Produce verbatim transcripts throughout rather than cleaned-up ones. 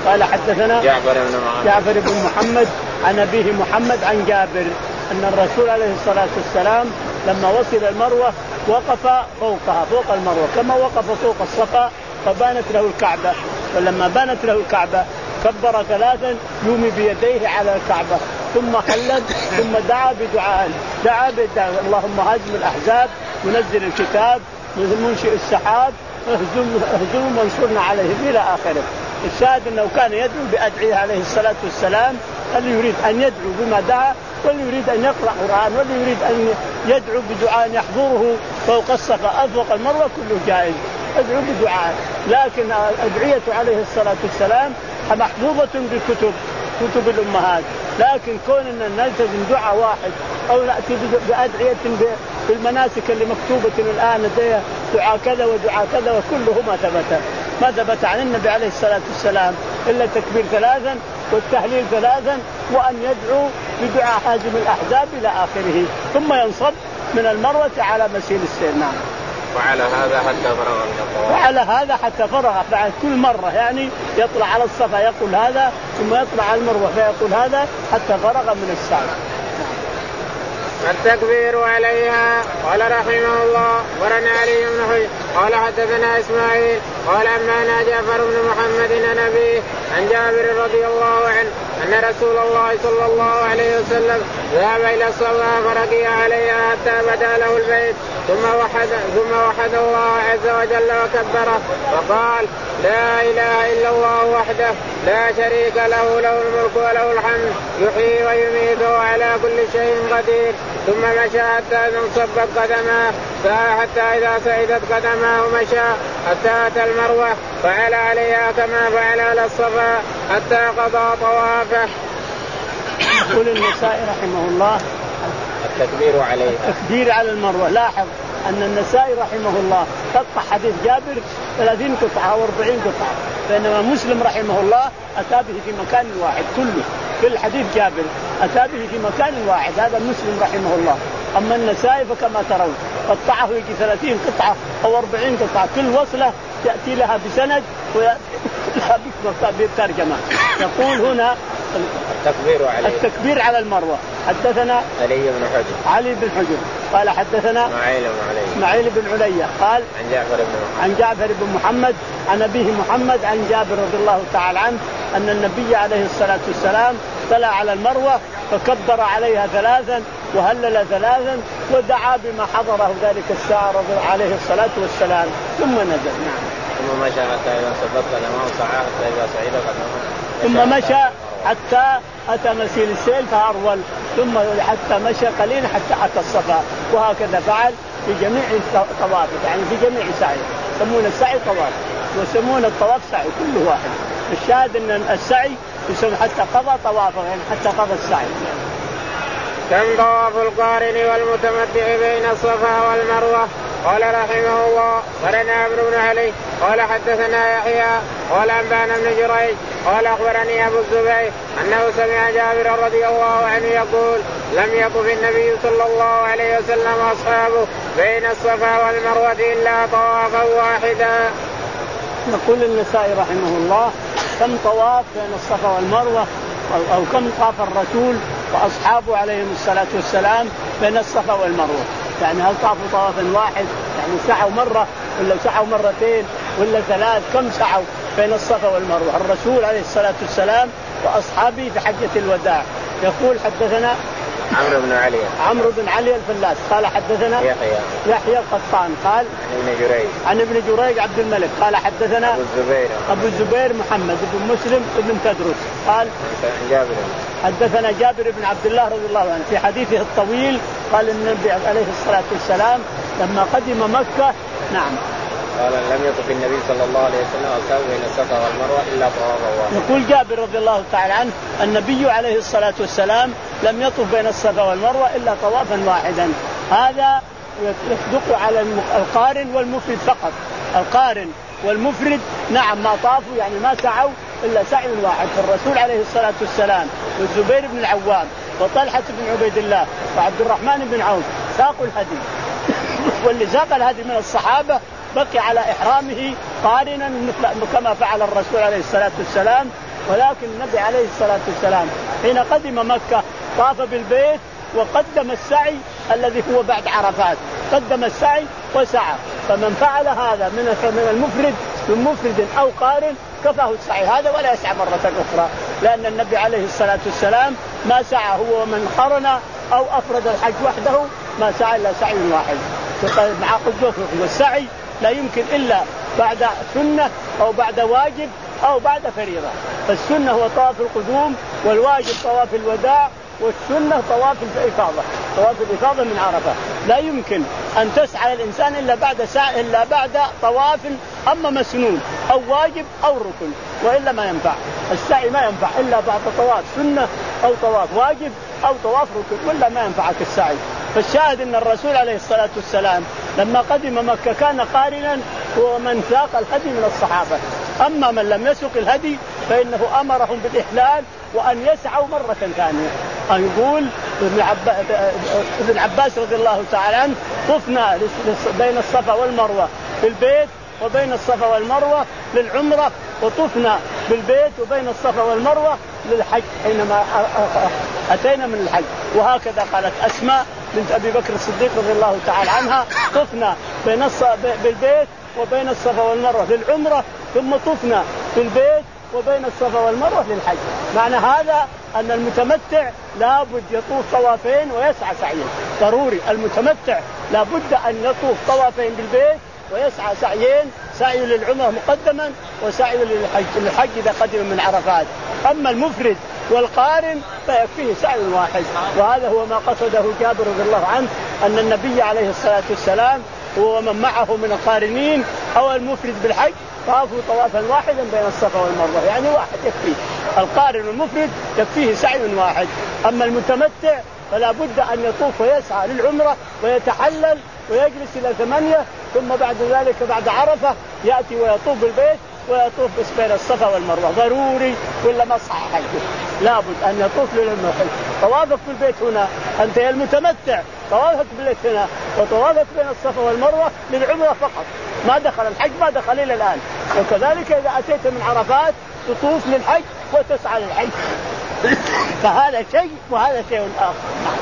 قال حدثنا جعفر بن محمد جعفر بن محمد عن أبيه محمد عن جابر أن الرسول عليه الصلاة والسلام لما وصل المروة وقف فوقها فوق المروة كما وقف فوق الصفا فبانت له الكعبة. ولما بانت له الكعبة كبر ثلاثا يومي بيديه على الكعبة ثم خلد ثم دعا بدعاء دعا بدعاء اللهم هزم الأحزاب منزل الكتاب منشئ السحاب اهزم اهزم وانصرنا عليهم إلى آخره. الشاهد أنه كان يدعو بأدعية عليه الصلاة والسلام. اللي يريد أن يدعو بما دعا واللي يريد أن يقرأ قرآن واللي يريد أن يدعو بدعاء يحضره فوق الصفا أو فوق المروة كله جائز ادعو بدعاء. لكن أدعيته عليه الصلاة والسلام محفوظة بالكتب كتب الأمهات. لكن كون أن نلتزم دعاء واحد أو نأتي بأدعية بالمناسك اللي مكتوبة الآن دعاء كذا ودعاء كذا وكله ما ثبت ما ثبت عن النبي عليه الصلاة والسلام إلا التكبير ثلاثا والتهليل ثلاثا وأن يدعو بدعاء هازم الأحزاب إلى آخره ثم ينصب من المروة على مسيل السير. نعم. وعلى هذا حتى فرغ من الطواف. وعلى هذا حتى فرغ بعد كل مرة يعني يطلع على الصفا يقول هذا ثم يطلع على المروة فيقول هذا حتى فرغ من السعي. التكبير عليها. قال رحمه الله ورنا علي بن حجر قال حدثنا إسماعيل قال أنبأنا جعفر بن محمد عن أبيه عن جابر رضي الله عنه أن رسول الله صلى الله عليه وسلم ذهب إلى الصفا فرقي عليها حتى بدا له البيت ثم وحد ثم وحد الله عز وجل وكبره وقال لا إله إلا الله وحده لا شريك له له الملك وله الحمد يحيي ويميت على كل شيء قدير. ثم مشى حتى انصبت قدماه حتى إذا سعدت قدماه مشى حتى أتى المروة فعل عليها كما فعل على الصفا حتى قضى طوافه. يقول النسائي رحمه الله التكبير عليها التكبير على المروة. لاحظ أن النسائي رحمه الله قطع حديث جابر ثلاثين قطعة أو أربعين قطعة بينما مسلم رحمه الله أتى به في مكان واحد كله في الحديث جابر أتى به في مكان واحد هذا مسلم رحمه الله. أما النسائي فكما ترون قطعه يجي ثلاثين قطعة أو أربعين قطعة كل وصلة تأتي لها بسند ويأتي لها بترجمة. يقول هنا التكبير على التكبير على المروة. حدثنا علي بن حجر علي بن حجر قال حدثنا اسماعيل بن عليا قال عن جعفر بن عن جعفر بن محمد عن أبيه محمد عن جابر رضي الله تعالى عنه أن النبي عليه الصلاة والسلام طلع على المروة فكبر عليها ثلاثا وهلل ثلاثا ودعا بما حضره ذلك الساعة عليه الصلاة والسلام ثم نزل. نعم. ثم مشى حتى إذا سبت قدمه سعى حتى إذا صعد قدمه ثم مشى حتى أتى مسيل السيل فأرول ثم حتى مشى قليلا حتى أتى الصفا وهكذا فعل في جميع طوافه يعني في جميع سعي. يسمون السعي طواف ويسمون الطواف سعي كله واحد. الشاهد أن السعي يسمى حتى قضى طوافه يعني حتى قضى السعي. كم طواف القارن والمتمتع بين الصفا والمروة. قال رحمه الله قرن عمرو بن علي قال حدثنا يحيى قال أنبأنا ابن جريج قال أخبرني أبو الزبير أنه سمع جابر رضي الله عنه يقول لم يطف النبي صلى الله عليه وسلم وأصحابه بين الصفا والمروة إلا طوافا واحدا. يقول النسائي رحمه الله كم طواف بين الصفا والمروة أو كم طاف الرسول وأصحابه عليهم الصلاة والسلام بين الصفا والمروة يعني هل طافوا طوافا واحد يعني سعوا مرة ولا سعوا مرتين ولا ثلاث كم سعوا بين الصفا والمروة الرسول عليه الصلاة والسلام وأصحابه في حجة الوداع. يقول حدثنا عمرو بن علي عمرو بن علي الفلاس قال حدثنا يحيى يحيى القطان قال عن ابن جريج عن ابن جريج عبد الملك قال حدثنا أبو الزبير أبو الزبير محمد بن مسلم بن تدرس قال جابر حدثنا جابر بن عبد الله رضي الله عنه في حديثه الطويل قال النبي عليه الصلاة والسلام لما قدم مكة نعم قال لم يطف النبي صلى الله عليه وسلم أصحابه بين الصفا والمروة إلا طوافا واحدا. يقول جابر رضي الله تعالى عنه النبي عليه الصلاة والسلام لم يطف بين الصفا والمروة إلا طوافا واحدا. هذا يصدق على القارن والمفرد فقط. القارن والمفرد نعم ما طافوا يعني ما سعوا إلا سعي واحد. فالرسول عليه الصلاة والسلام والزبير بن العوام وطلحة بن عبيد الله وعبد الرحمن بن عوف ساقوا الهدي واللي ساق الهدي من الصحابة بقي على إحرامه قارنا مثل كما فعل الرسول عليه الصلاة والسلام ولكن النبي عليه الصلاة والسلام حين قدم مكة طاف بالبيت وقدم السعي الذي هو بعد عرفات، قدم السعي وسعى. فمن فعل هذا من المفرد من مفرد أو قارن كفاه السعي هذا ولا يسعى مرة أخرى، لأن النبي عليه الصلاة والسلام ما سعى هو من قرن أو أفرد الحج وحده، ما سعى إلا سعي واحد مع قدوته. والسعي لا يمكن إلا بعد سنة أو بعد واجب أو بعد فريضة. فالسنة هو طواف القدوم، والواجب طواف الوداع، والسنة طواف الإفاضة، طواف الإفاضة من عرفة. لا يمكن أن تسعى الإنسان إلا بعد سعي إلا بعد طواف أما مسنون أو واجب أو ركن، وإلا ما ينفع السعي، ما ينفع إلا بعد طواف سنة أو طواف واجب أو طواف ركن، ولا ما ينفعك السعي. فالشاهد أن الرسول عليه الصلاة والسلام لما قدم مكة كان قارنا ومن ساق الهدي من الصحابة. أما من لم يسق الهدي فإنه أمرهم بالإحلال وأن يسعوا مرة ثانية. أن يقول ابن عباس رضي الله تعالى عنه طفنا بين الصفا والمروة في البيت وبين الصفا والمروة للعمرة، وطفنا بالبيت وبين الصفا والمروة للحج حينما أتينا من الحج. وهكذا قالت أسماء بنت أبي بكر الصديق رضي الله تعالى عنها طفنا بين بالبيت وبين الصفا والمروة للعمرة، ثم طفنا في البيت وبين الصفا والمروة للحج. معنى هذا أن المتمتع لابد يطوف طوافين ويسعى سعيين، ضروري. المتمتع لابد أن يطوف طوافين بالبيت ويسعى سعيين، سعي للعمرة مقدما وسعي للحج للحج إذا قدم من عرفات. أما المفرد والقارن فيكفيه سعي واحد، وهذا هو ما قصده جابر رضي الله عنه، أن النبي عليه الصلاة والسلام ومن معه من القارنين أو المفرد بالحج طافوا طوافا واحدا بين الصفا والمروة، يعني واحد يكفيه. القارن والمفرد يكفيه سعي واحد. أما المتمتع فلا بد أن يطوف ويسعى للعمرة ويتحلل ويجلس إلى ثمانية، ثم بعد ذلك بعد عرفة يأتي ويطوف بالبيت ويطوف بس بين الصفا والمروة، ضروري ولا ما صح حجه. لابد أن يطوف للعمرة. طوافك في البيت هنا أنت يا المتمتع، طوافك بالبيت هنا وطوافك بين الصفا والمروة للعمرة فقط، ما دخل الحج، ما دخل إلى الآن. وكذلك إذا أتيت من عرفات تطوف للحج وتسعى للحج. فهذا شيء وهذا شيء آخر.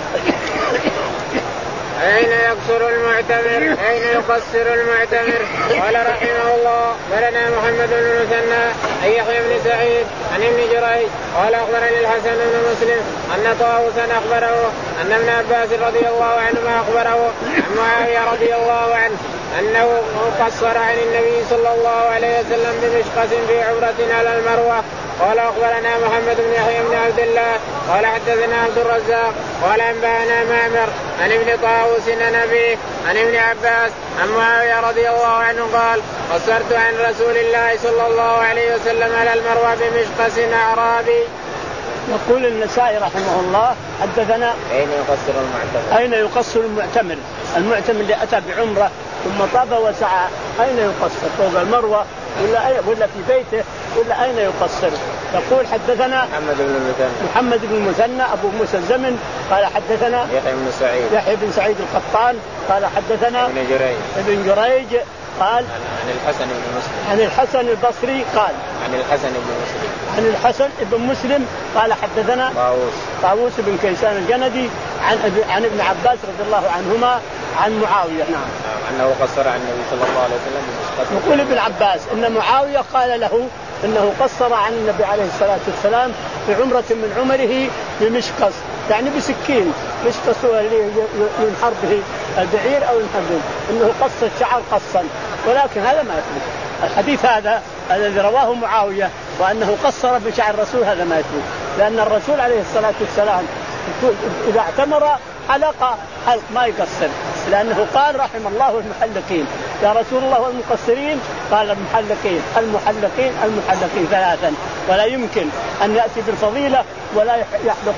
أين يقصر المعتمر أين يقصر المعتمر؟ قال رحمه الله بلنا محمد بن المثنى أن يحيى بن سعيد عن ابن جريج قال أخبرني الحسن بن مسلم أن طاووسا أخبره أن ابن عباس رضي الله عنهما أخبره عن معاوية رضي الله عنه أنه قصر عن النبي صلى الله عليه وسلم بمشقة في عمرة على المروة. قال أخبرنا محمد بن يحيى بن عبد الله قال حدثنا عبد الرزاق قال أنبأنا معمر عن ابن طاووس عن أبيه عن ابن عباس عن معاوية رضي الله عنه قال قصرت عن رسول الله صلى الله عليه وسلم على المروة بمشقة أعرابي. يقول النسائي رحمه الله حدثنا أين يقصر المعتمر أين يقصر المعتمر المعتمر اللي أتى بعمرة ثم طاف وسعى أين يقصر؟ فوق المروة ولا ولا في بيته ولا أين يقصر؟ يقول حدثنا محمد بن المثنى محمد بن المثنى أبو موسى الزمن قال حدثنا يحيى بن سعيد يحيى بن سعيد القطان قال حدثنا ابن جريج ابن جريج قال عن الحسن بن مسلم عن الحسن البصري قال عن الحسن بن مسلم عن الحسن بن مسلم قال حدثنا طاووس طاووس بن كيسان الجندي عن عن ابن عباس رضي الله عنهما عن معاوية. نعم أنه قصر عن النبي صلى الله عليه وسلم. يقول ابن عباس إن معاوية قال له إنه قصر عن النبي عليه الصلاة والسلام في عمرة من عمره بمشقص، يعني بسكين مشقص ينحر به البعير أو ينحر به، إنه قص الشعر قصا، ولكن هذا ما يثبت. الحديث هذا الذي رواه معاوية وأنه قصر بشعر الرسول هذا ما يثبت، لأن الرسول عليه الصلاة والسلام إذا اعتمر حلق حلق ما يقصر، لأنه قال رحم الله المحلقين يا رسول الله والمقصرين، قال المحلقين المحلقين المحلقين ثلاثا، ولا يمكن أن يأتي بالفضيلة ولا يحلق.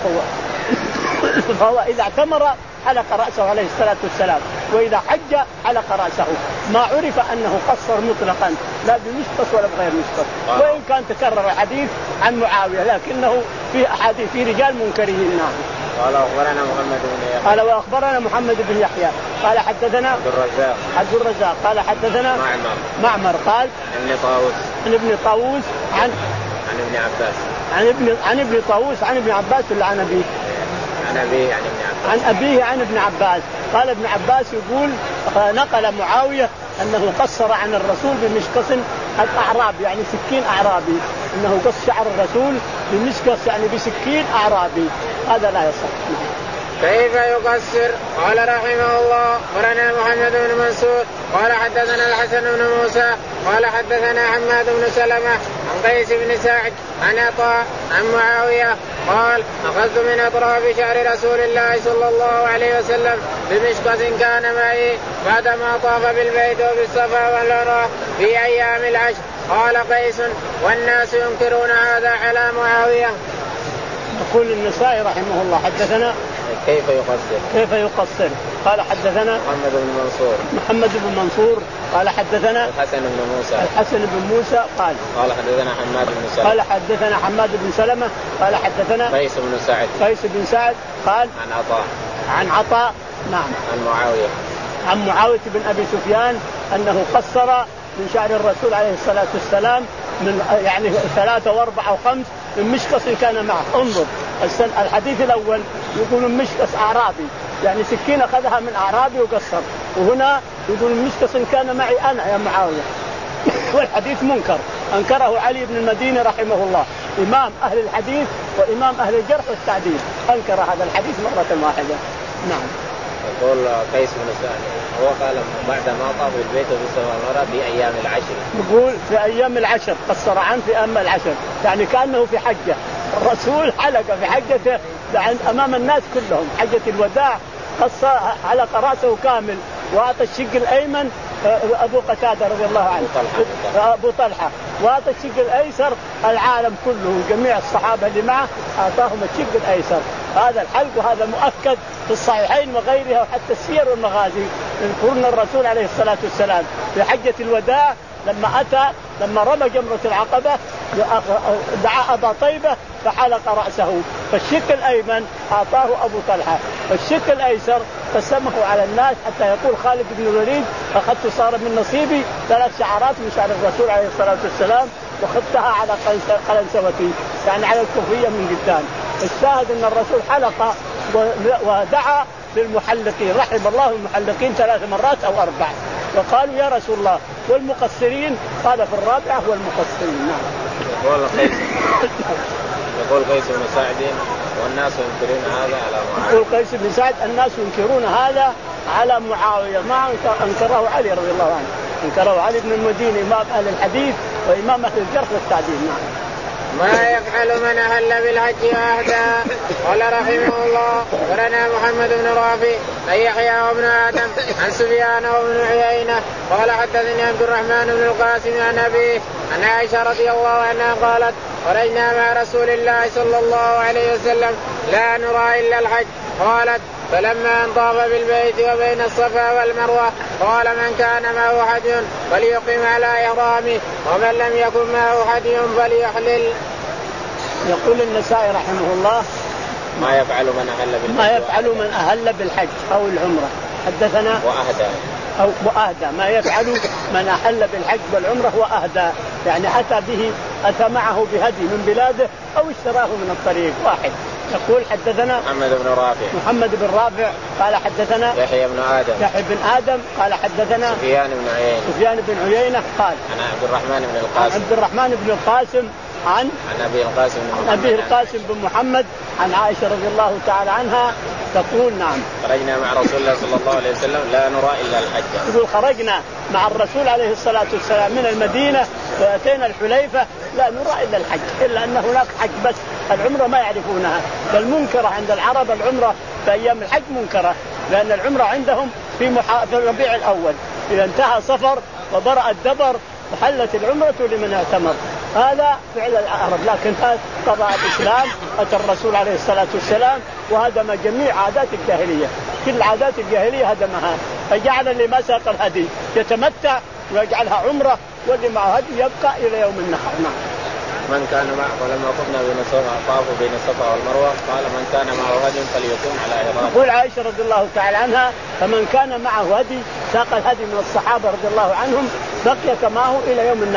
فهو إذا اعتمر حلق رأسه عليه الصلاة والسلام، وإذا حج حلق رأسه، ما عرف أنه قصر مطلقا لا بمشقص ولا بغير مشقص، وإن كان تكرر الحديث عن معاوية لكنه في أحاديث في رجال منكرين. قال أخبرنا محمد بن يحيى قال وأخبرنا محمد بن يحيى قال حدثنا عبد الرزاق عبد الرزاق قال حدثنا معمر معمر قال عن ابن طاووس عن ابن طاووس عن عن ابن عباس. عن ابن عن ابن طاووس عن ابن عباس ولا عن أبيه؟ عن أبيه عن ابن عباس. عن أبيه عن ابن عباس. قال ابن عباس يقول نقل معاوية أنه قصر عن الرسول بمشقص الأعرابي يعني سكين أعرابي، أنه قص شعر الرسول بمشقص يعني بسكين أعرابي، هذا لا يصح. كيف يقصر؟ قال رحمه الله أخبرنا محمد بن منصور قال حدثنا الحسن بن موسى قال حدثنا حماد بن سلمة عن قيس بن سعد عن عطاء عن معاوية قال أخذت من أطراف شعر رسول الله صلى الله عليه وسلم بمشقص كان معي بعدما طاف بالبيت وبالصفا والمروة في أيام العشر. قال قيس والناس ينكرون هذا على معاوية. يقول النسائي رحمه الله حدثنا كيف يقصر كيف يقصر قال حدثنا محمد بن منصور محمد بن منصور قال حدثنا الحسن بن موسى الحسن بن موسى قال قال حدثنا حماد بن سلمة قال حدثنا حماد بن سلمة قال حدثنا قيس بن سعد قيس بن سعد قال عن عطاء عن عطاء نعم عن معاوية عن معاوية بن أبي سفيان أنه قصر من شعر الرسول عليه الصلاة والسلام من يعني ثلاثة وأربعة وخمس من مشقص كان معه. انظر الحديث الأول يقول مشقص أعرابي يعني سكين أخذها من أعرابي وقصر، وهنا يقول مشقص كان معي أنا يا معاوية. والحديث منكر أنكره علي بن المديني رحمه الله إمام أهل الحديث وإمام أهل الجرح والتعديل، أنكر هذا الحديث مرة واحدة. نعم. يقول قيس بن سعد هو قال بعد ما طاف البيت وبالصفا والمروة في أيام العشر. يقول في أيام العشر قصر عنه في أيام العشر يعني كأنه في حجة الرسول حلق في حجته أمام الناس كلهم حجة الوداع قص حلق رأسه كامل وأعطى الشق الأيمن أبو قتادة رضي الله عنه أبو طلحة وأعطى الشق الأيسر العالم كله جميع الصحابة اللي معه أعطاهم الشق الأيسر. هذا الحلق وهذا مؤكد في الصحيحين وغيرها وحتى السير والمغازي يذكرون الرسول عليه الصلاة والسلام في حجة الوداع لما أتى لما رمى جمرة العقبة دعا أبا طيبة فحلق رأسه فالشق الأيمن أعطاه أبو طلحة والشق الأيسر قسمه على الناس حتى يقول خالد بن الوليد أخذت صار من نصيبي ثلاث شعرات من شعر الرسول عليه الصلاة والسلام وخذتها على قلنسوتي يعني على الكوفية من قدام. الشاهد أن الرسول حلق ودعا للمحلقين رحم الله المحلقين ثلاث مرات أو أربع وقالوا يا رسول الله والمقصرين قال في الرابعة والمقصرين. نعم. يقول قيس يقول قيس بن سعد والناس ينكرون هذا على معاوية. يقول قيس بن سعد الناس ينكرون هذا على معاوية ما أنكره علي رضي الله عنه انكره علي بن المديني إمام أهل الحديث وإمام أهل الجرح والتعديل. نعم. ما يفعل من أهل بالحج وأهدى. قال رحمه الله ورنا محمد بن رافع عن يحيى وابن آدم عن سفيان وابن عيينة قال حدثني عبد الرحمن بن القاسم عن أبيه عن عائشة رضي الله عنها قالت خرجنا مع رسول الله صلى الله عليه وسلم لا نرى إلا الحج. قالت فلما انطاف بالبيت وبين الصفا والمروة قال من كان معه حدي فليقم على إحرامه ومن لم يكن معه حدي فليحلل. يقول النسائي رحمه الله ما يفعل من أهل بالحج ما يفعل من أهل بالحج أو العمرة. حدثنا وأهدى أو وأهدى ما يفعل من أحل بالحج والعمرة وأهدى يعني أتى به أتى معه بهدي من بلاده أو اشتراه من الطريق واحد. يقول حدثنا محمد بن رافع محمد بن رافع قال حدثنا يحيى بن آدم يحيى بن آدم قال حدثنا سفيان بن عيينة سفيان بن عيينة قال عن عبد الرحمن بن القاسم عبد الرحمن بن القاسم عن عن أبي القاسم بن أبي القاسم بن محمد عن عائشة رضي الله تعالى عنها تقول نعم خرجنا مع رسول الله صلى الله عليه وسلم لا نرى إلا الحج. يقول خرجنا مع الرسول عليه الصلاة والسلام من المدينة وأتينا الحليفة لا نرى إلا الحج إلا أن هناك حج بس العمرة ما يعرفونها بل منكرة عند العرب العمرة في أيام الحج منكرة لأن العمرة عندهم في, محا... في الربيع الأول إذا انتهى صفر وبرأ الدبر وحلت العمرة لمن اعتمر. هذا فعل العرب لكن هذا قضاء الإسلام أتى الرسول عليه الصلاة والسلام وهدم جميع عادات الجاهلية كل عادات الجاهلية هدمها فجعل اللي ما ساق الهدي يتمتع ويجعلها عمرة واللي معه هدي يبقى إلى يوم النحر. نعم. من كان معه ولما قمنا بين الصفا طافوا بين الصفا والمروة قال من كان معه هدي فليكون على إحرامه. تقول عائشة رضي الله تعالى عنها فمن كان معه هدي ساق الهدي من الصحابة رضي الله عنهم بقي معه إلى يوم النحر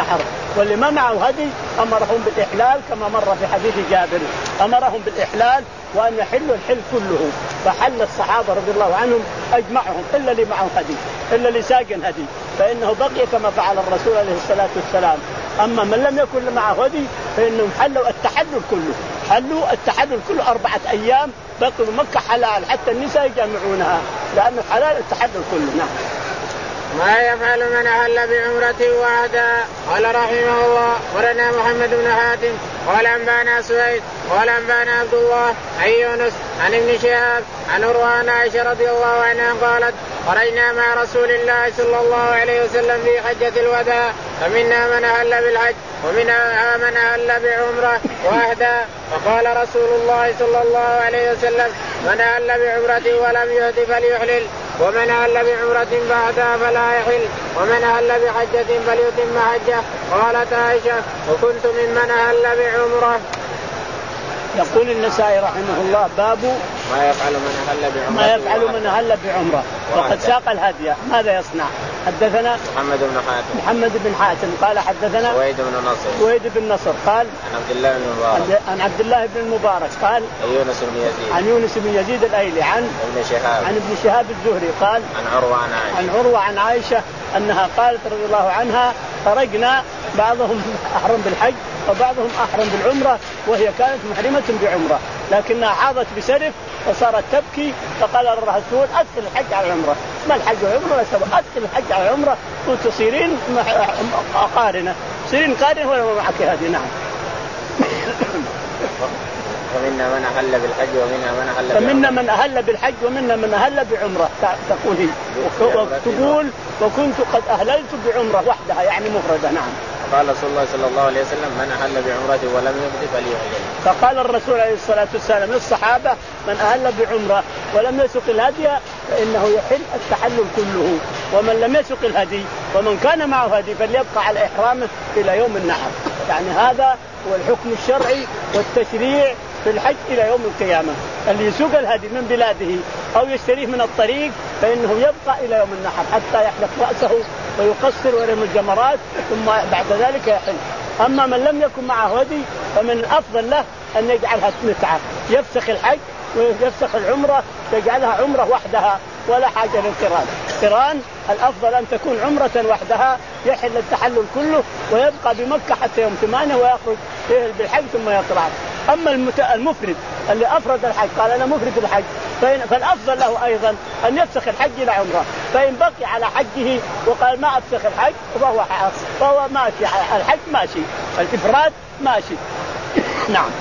واللي ما معه هدي أمرهم بالإحلال كما مر في حديث جابر، أمرهم بالإحلال وأن يحلوا الحل كله. فحل الصحابة رضي الله عنهم أجمعهم إلا اللي معه هدي، إلا اللي ساقن هدي فإنه بقي كما فعل الرسول عليه الصلاة والسلام. أما من لم يكن معه هدي فإنهم حلوا التحلل كله، حلوا التحلل كله أربعة أيام بقوا مكة حلال حتى النساء يجمعونها لأنه حلال التحلل كله. نعم. ما يفعل من أهل بعمرة وعدا. قال رحمه الله ورنا محمد بن حاتم قال أنبانا سويد قال أنبانا عبد الله عن يونس عن ابن شهاب عن عروة عن عائشة رضي الله عنها قالت خرجنا مع رسول الله صلى الله عليه وسلم في حجة الوداع فمنا من أهل بالحج ومنا من أهل بعمرة وأهدى. فقال رسول الله صلى الله عليه وسلم من أهل بعمرة ولم يهد فليحلل ومن أهل بعمرة بعدها فلا يحل ومن أهل بحجة فليتم حجه. قالت عائشة وكنت ممن أهل بعمرة. يقول النسائي رحمه الله باب ما يفعل من أهل بعمرة ما يفعل من أهل بعمرة وقد ساق الهدي ماذا يصنع. حدثنا محمد بن حاتم محمد بن حاتم قال حدثنا سويد بن نصر سويد بن نصر قال عن عبد الله بن المبارك عن عبد الله بن المبارك قال عن يونس بن يزيد عن يونس بن يزيد الأيلي عن ابن شهاب عن ابن شهاب الزهري قال عن عروة عن عائشة عن عروة عن عائشة أنها قالت رضي الله عنها خرجنا بعضهم أحرم بالحج وبعضهم أحرم بالعمرة وهي كانت محرمة بعمرة لكنها عاضت بسرف وصارت تبكي فقال الرسول أدخل الحج على العمرة ما الحج والعمرة أدخل الحج على العمرة وتصيرين قارنة تصيرين قارنة ولا معك هذه. نعم. ومنا من أهل بالحج ومنا من أهل فمنا من أهل بالحج ومنا من أهل بعمرة تقول هي وتقول وكنت قد أهللت بعمرة وحدها يعني مفردة. نعم. قال رسول الله صلى الله عليه وسلم من أهل بعمرة ولم يهد فليحلل. فقال الرسول عليه الصلاة والسلام للصحابة من أهل بعمرة ولم يسق الهدي فإنه يحل التحلل كله ومن لم يسق الهدي ومن كان معه هدي فليبقى على إحرامه إلى يوم النحر. يعني هذا هو الحكم الشرعي والتشريع في الحج إلى يوم القيامة. اللي يسوق الهدي من بلاده أو يشتريه من الطريق فإنه يبقى إلى يوم النحر حتى يحلق رأسه ويقصر ويرمي الجمرات ثم بعد ذلك يحل. أما من لم يكن معه هدي فمن الأفضل له أن يجعلها متعة يفسخ الحج ويفسخ العمرة يجعلها عمرة وحدها ولا حاجة للقران. قران الأفضل أن تكون عمرة وحدها يحل التحلل كله ويبقى بمكة حتى يوم ثمانية ويخرج يهل بالحج ثم يطلع. أما المفرد اللي أفرد الحج قال أنا مفرد الحج فالأفضل له أيضا أن يفسخ الحج إلى عمرة فإن بقي على حجه وقال ما أفسخ الحج فهو فهو ماشي الحج ماشي الإفراد ماشي. نعم.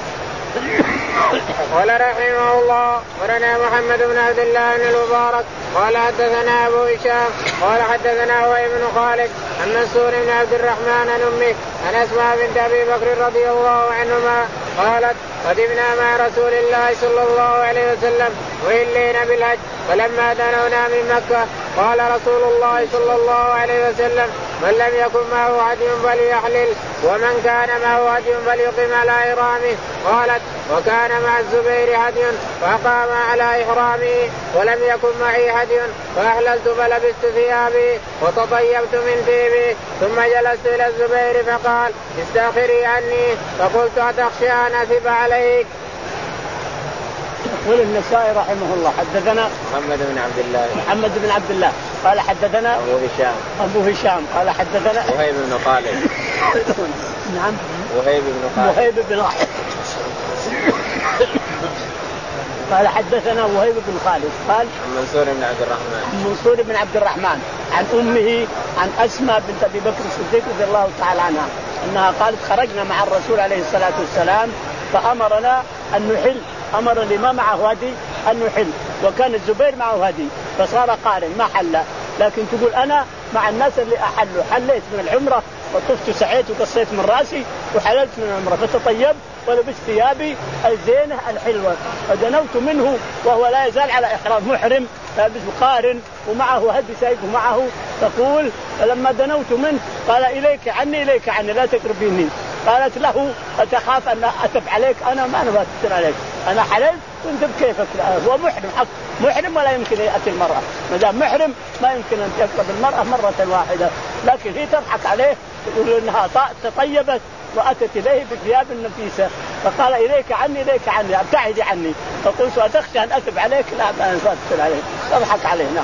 قال رحمه الله ورنا محمد بن عبد الله بن المبارك قال حدثنا أبو هشام قال حدثنا هو ابن خالد عن منصور بن عبد الرحمن عن أمه عن أسماء بنت أبي بكر رضي الله عنهما قالت قدمنا مع رسول الله صلى الله عليه وسلم وإلينا بالحج فلما دنونا من مكة قال رسول الله صلى الله عليه وسلم من لم يكن معه هدي فليحلل ومن كان معه هدي فليقم على إحرامه. قالت وكان مع الزبير هدي فقام على إحرامه ولم يكن معي هدي فأحللت فلبست ثيابي وتطيبت من طيبي ثم جلست إلى الزبير فقال استأخري عني فقلت أتخشى أن أثب عليك. يقول النسائي رحمه الله حدثنا محمد بن عبد الله محمد بن عبد الله قال حدثنا أبو هشام أبو هشام قال حدثنا وهيب بن خالد نعم وهيب بن خالد وهيب بن خالد قال حدثنا وهيب بن خالد قال منصور بن عبد الرحمن منصور بن عبد الرحمن عن أمه عن أسماء بنت أبي بكر الصديق رضي الله تعالى عنها أنها قالت خرجنا مع الرسول عليه الصلاة والسلام فأمرنا أن نحل أمر اللي ما معه هدي أن نحل وكان الزبير معه هدي فصار قارن ما حل. لكن تقول أنا مع الناس اللي أحلوا حليت من العمرة وطفت سعيت وقصيت من رأسي وحللت من العمرة فتطيبت ولبست ثيابي الزينة الحلوة ودنوت منه وهو لا يزال على إحرام محرم لابس قارن ومعه هدي سايقه معه. تقول فلما دنوت منه قال إليك عني إليك عني لا تقربيني. قالت له أتخاف أن أتب عليك أنا ما أنا بأتب عليك أنا حللت وأنت بكيفك. هو محرم حق محرم ولا يمكن يأتي المرأة ما دام محرم ما يمكن أن يقرب المرأة مرة واحدة لكن هي تضحك عليه تقول انها تطيبت واتت اليه بثياب نفيسه، فقال اليك عني اليك عني ابتعدي عني، فقلت اتخشى ان اثب عليك؟ لا ما اثبت عليه، تضحك عليه. نعم.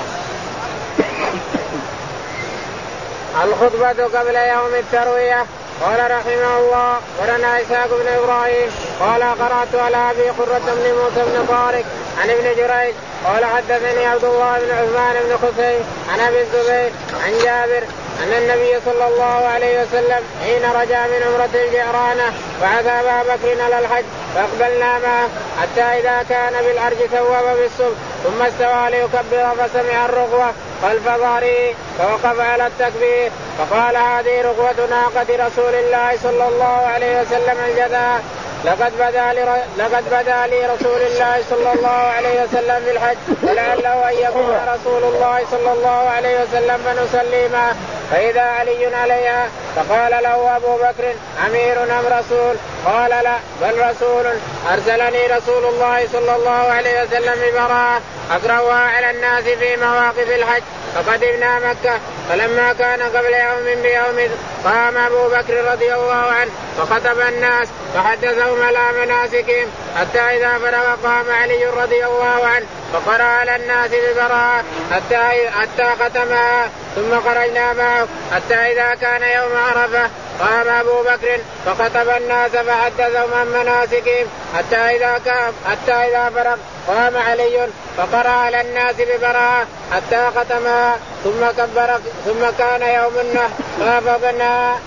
الخطبة قبل يوم التروية. قال رحمه الله ولنا إسحاق بن إبراهيم قال قرأت على أبي قرة بن موسى بن طارق عن ابن جريج قال حدثني عبد الله بن عثمان بن خثيم عن أبي الزبير عن جابر أن النبي صلى الله عليه وسلم حين رجع من عمرة الجعرانة بعث أبا بكر على الحج فأقبلنا معه حتى إذا كان بالعرج ثوب بالصبح ثم استوى ليكبر فسمع الرغوة خلف ظهره فوقف على التكبير فقال هذه رغوة ناقة رسول الله صلى الله عليه وسلم الجذاء لقد بدا لي لقد بدا لي رسول الله صلى الله عليه وسلم في الحج ولعله ان يكون رسول الله صلى الله عليه وسلم فنصلي معه فاذا علي عليها فقال له ابو بكر امير ام رسول؟ قال لا بل رسول ارسلني رسول الله صلى الله عليه وسلم ببراءه اقراها على الناس في مواقف الحج فقدمنا مكه فلما كان قبل يوم بيوم قام ابو بكر رضي الله عنه فخطب الناس فحدثهم على مناسكهم حتى اذا فرغ قام علي رضي الله عنه فقرأ على الناس ببراءة حتى حتى ختمها ثم خرجنا معه حتى إذا كان يوم عرفة قام أبو بكر فخطب الناس فحدثهم عن مناسكهم حتى إذا كان حتى إذا فرغ قام علي فقرأ على الناس ببراءة حتى ختمها ثم كبر ثم كان يوم النحر فافضنا.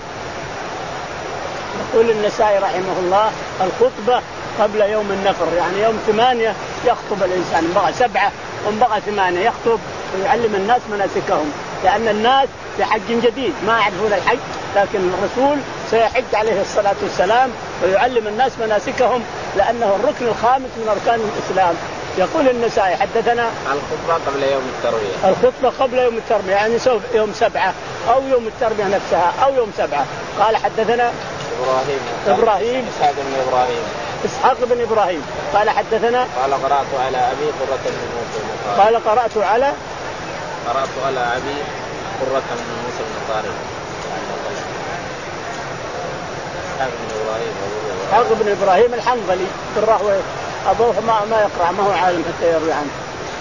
يقول النسائي رحمه الله الخطبة قبل يوم النفر، يعني يوم ثمانية يخطب الإنسان، ان بغى سبعة وان بغى ثمانية يخطب ويعلم الناس مناسكهم، لأن الناس في حج جديد ما يعرفون الحج، لكن الرسول سيحج عليه الصلاة والسلام ويعلم الناس مناسكهم لأنه الركن الخامس من أركان الإسلام. يقول النسائي حدثنا الخطبة قبل يوم التروية، الخطبة قبل يوم التروية يعني يوم سبعة أو يوم التروية نفسها أو يوم سبعة. قال حدثنا إبراهيم إبراهيم إسحاق بن إبراهيم إسحاق بن إبراهيم قال حدثنا قال قرأت على أبي قرة بن موسى قال قرأت على قرأت على أبي قرة بن موسى بن طارق إسحاق بن إبراهيم إسحاق بن إبراهيم الحنظلي في الرهوة أبوه ما ما يقرأ ما هو عالم حتى يروي عنه.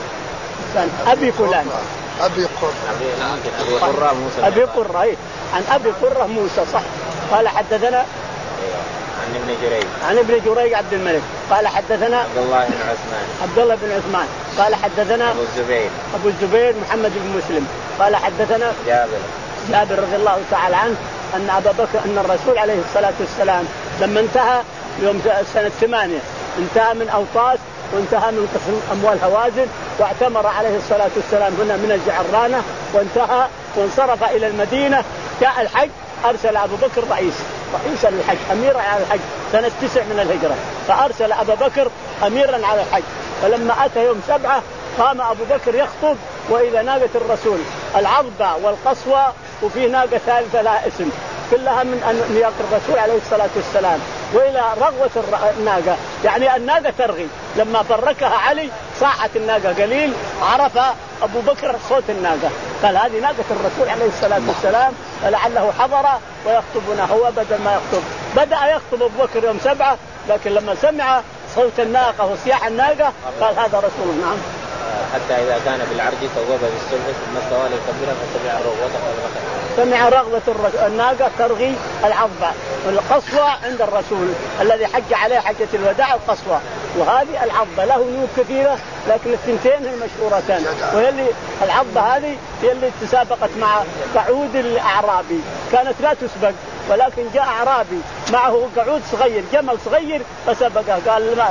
أبي فلان أبي قرة أبي قرة موسى أبي قرة إيه عن أبي قرة موسى صح. قال حدثنا عن ابن جريج عن ابن جريج عبد الملك قال حدثنا عبد الله بن عثمان عبد الله بن عثمان قال حدثنا أبو الزبير أبو الزبير محمد بن مسلم قال حدثنا جابر جابر رضي الله تعالى عنه أن أبا بكر أن الرسول عليه الصلاة والسلام لما انتهى يوم سنة ثمانية انتهى من أوطاس وانتهى من قسم أموال هوازن واعتمر عليه الصلاة والسلام هنا من الجعرانة وانتهى وانصرف إلى المدينة. جاء الحج أرسل أبو بكر رئيس رئيسا للحج أميرا على الحج سنة تسع من الهجرة، فأرسل أبا بكر أميرا على الحج. فلما أتى يوم سبعة قام أبو بكر يخطب وإذا ناقة الرسول العضبة والقصوى وفي ناقة ثالثة لها اسم كلها من نياق الرسول عليه الصلاة والسلام، وإلى رغوة الناقة يعني الناقة ترغي. لما بركها علي صاحت الناقة قليل عرف أبو بكر صوت الناقة قال هذه ناقة الرسول عليه الصلاة والسلام فلعله حضر ويخطبنا هو بدل ما يخطب. بدأ يخطب أبو بكر يوم سبعة لكن لما سمع صوت الناقة وصياح الناقة قال هذا رسول. نعم. حتى إذا كان بالعرج ثوب بالصبح ثم استوى ليكبر فسمع الرغوة سمع رغبة الناقة ترغي العضبة والقصوى عند الرسول الذي حج عليه حجة الوداع القصوى، وهذه العضبة له نيوب كثيرة لكن الثنتين هي مشهورتان، وهي اللي العضبة هذه هي اللي تسابقت مع قعود الأعرابي كانت لا تسبق ولكن جاء أعرابي معه قعود صغير جمل صغير فسبقه قال ما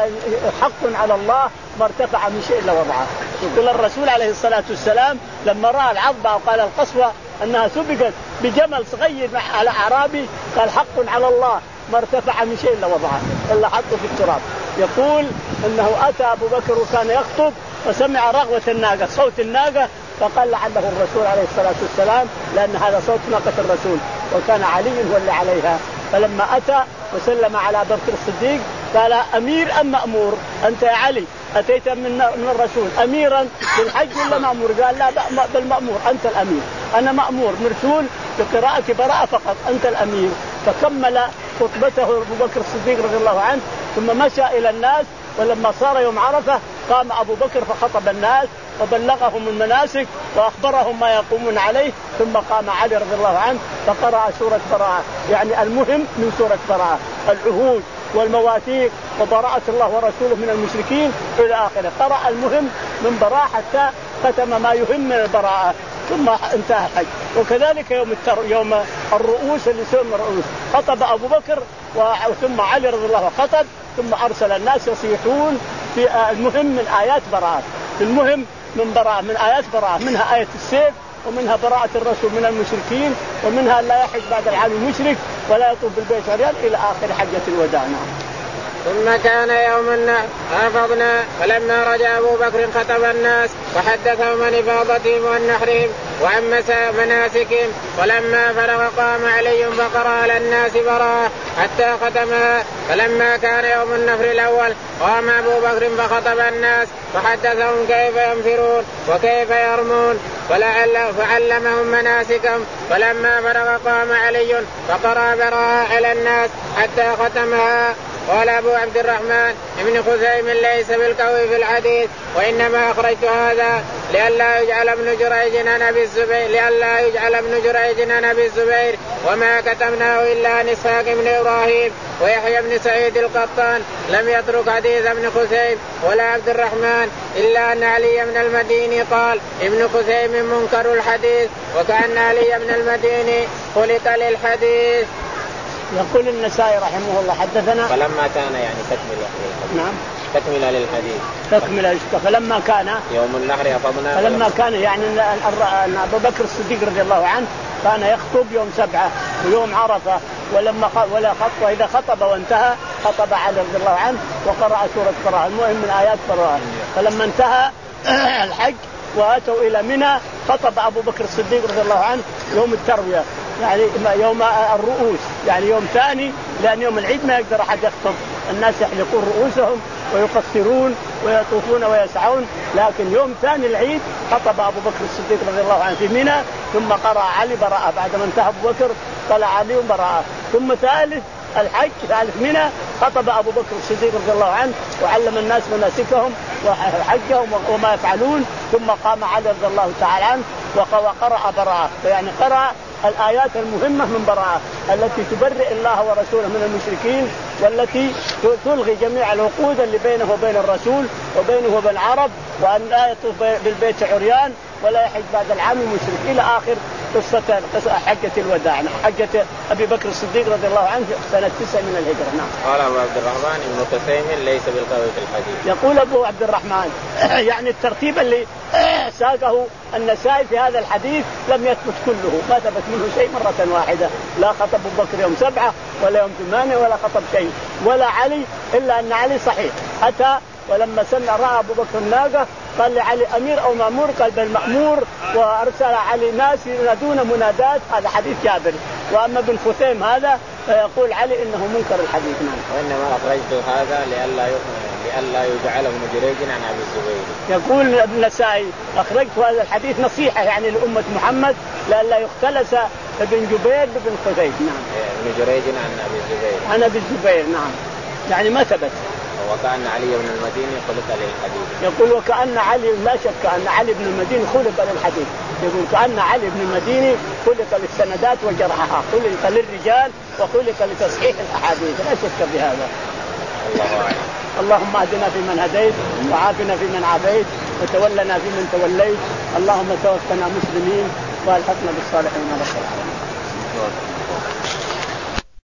حق على الله ما ارتفع من شيء إلا وضعه. يقول الرسول عليه الصلاة والسلام لما رأى العضبة وقال القصوى أنها سبقت بجمل صغير على أعرابي قال حق على الله ما ارتفع من شيء إلا وضعه إلا حطه في التراب. يقول أنه أتى أبو بكر وكان يخطب فسمع رغوة الناقة صوت الناقة فقال لعله الرسول عليه الصلاة والسلام لأن هذا صوت ناقة الرسول وكان علي هو اللي عليها. فلما أتى وسلم على أبي بكر الصديق قال أمير أم مأمور؟ أنت يا علي أتيت من من الرسول أميرا بالحج ولا مأمور؟ قال لا بل مأمور أنت الأمير أنا مأمور مرسول بقراءة براءة فقط، أنت الأمير. فكمل خطبته أبو بكر الصديق رضي الله عنه ثم مشى إلى الناس. ولما صار يوم عرفة قام أبو بكر فخطب الناس وبلغهم المناسك وأخبرهم ما يقومون عليه. ثم قام علي رضي الله عنه فقرأ سورة براءة، يعني المهم من سورة براءة العهود والمواثيق وبراءة الله ورسوله من المشركين إلى آخره. قرأ المهم من براءة حتى ختم ما يهم من البراءة ثم انتهى الحج. وكذلك يوم التر... يوم الرؤوس اللي سمى الرؤوس خطب أبو بكر ثم علي رضي الله عنه خطب ثم أرسل الناس يصيحون في المهم من آيات براءة. المهم من براءة من آيات براءة منها آية السيف ومنها براءة الرسول من المشركين ومنها لا يحج بعد العام المشرك ولا يطوف بالبيت عريان إلى آخر حجة الوداع. ثم كان يوم النحر أفضنا فلما رجع أبو بكر خطب الناس وحدثهم عن إفاضتهم والنحرهم وعن مناسكهم. ولما فرغ قام علي فقرأ على الناس براءة حتى ختمها. فلما كان يوم النفر الأول قام أبو بكر فخطب الناس فحدثهم كيف ينفرون وكيف يرمون فلعل فعلمهم مناسكهم. فلما فرغ قام علي فقرأ براءة على الناس حتى ختمها. قال أبو عبد الرحمن ابن خزيم ليس بالقوي في الحديث وإنما أخرجت هذا لئلا يجعل ابن جريج عن أبي الزبير لئلا يجعل ابن جريج عن أبي الزبير وما كتبناه إلا عن إسحاق بن إبراهيم ويحيى بن سعيد القطان لم يترك حديث ابن خزيم ولا عبد الرحمن إلا أن علي بن المديني قال ابن خزيم منكر الحديث وكأن علي بن المديني خلق للحديث. يقول النسائي رحمه الله حدثنا فلما كان يعني تكمل نعم تكمل للحديث تكمل الحديث فلما كان يوم النحر أفضنا فلما كان يعني أن أبو بكر الصديق رضي الله عنه كان يخطب يوم سبعة ويوم عرفة ولما ولا خطب إذا خطب وانتهى خطب علي رضي الله عنه وقرأ سورة براءة المهم من آيات براءة. فلما انتهى الحج وأتوا إلى منى خطب أبو بكر الصديق رضي الله عنه يوم التروية يعني يوم الرؤوس يعني يوم ثاني لأن يوم العيد ما يقدر أحد يخطب الناس يحلقون رؤوسهم ويقصرون ويطوفون ويسعون لكن يوم ثاني العيد خطب أبو بكر الصديق رضي الله عنه في منى ثم قرأ علي براءة بعدما انتهى أبو بكر طلع علي براءة. ثم ثالث الحج ثالث منى خطب أبو بكر الصديق رضي الله عنه وعلم الناس مناسكهم وحجهم وما يفعلون ثم قام علي رضي الله تعالى عنه وقرأ براءة يعني قرأ الآيات المهمة من براءة التي تبرئ الله ورسوله من المشركين والتي تلغي جميع العقود اللي بينه وبين الرسول وبينه وبين العرب وأن لا يطوف بالبيت عريان ولا يحج بعد العام المشرك إلى آخر قصة حجة الوداع حجة أبي بكر الصديق رضي الله عنه سنة تسع من الهجرة. نعم. قال أبو عبد الرحمن ابن قسيم ليس بالقوي في الحديث. يقول أبو عبد الرحمن يعني الترتيب اللي ساقه النسائي في هذا الحديث لم يثبت كله ما ثبت منه شيء مرة واحدة لا خطب أبو بكر يوم سبعة ولا يوم ثمانية ولا خطب شيء ولا علي إلا أن علي صحيح أتى ولما سمع رأى أبو بكر الناقة قال لعلي أمير أو مأمور قال بل مأمور وأرسل علي ناس ينادون منادات هذا حديث جابر. وأما ابن خثيم هذا فيقول علي إنه منكر الحديث. وإنما أخرجت هذا لئلا لئلا يجعل ابن جريج عن أبي الزبير. يقول ابن النسائي أخرجت هذا الحديث نصيحة يعني لأمة محمد لئلا يختلس ابن جبير بن خثيم. نعم. ابن جريج عن أبي الزبير. عن أبي الزبير نعم يعني ما ثبت. وكأن علي بن المديني خلق للحديث. يقول وكأن علي لا شك أن علي بن المديني خلق للحديث. يقول كأن علي بن المديني خلق للسندات وجرحها خلق للرجال وخلق لتصحيح الأحاديث لا شك بهذا. الله أعلم. اللهم اهدنا فيمن هديت وعافنا فيمن عافيت وتولنا فيمن توليت اللهم توفنا مسلمين والحقنا بالصالحين.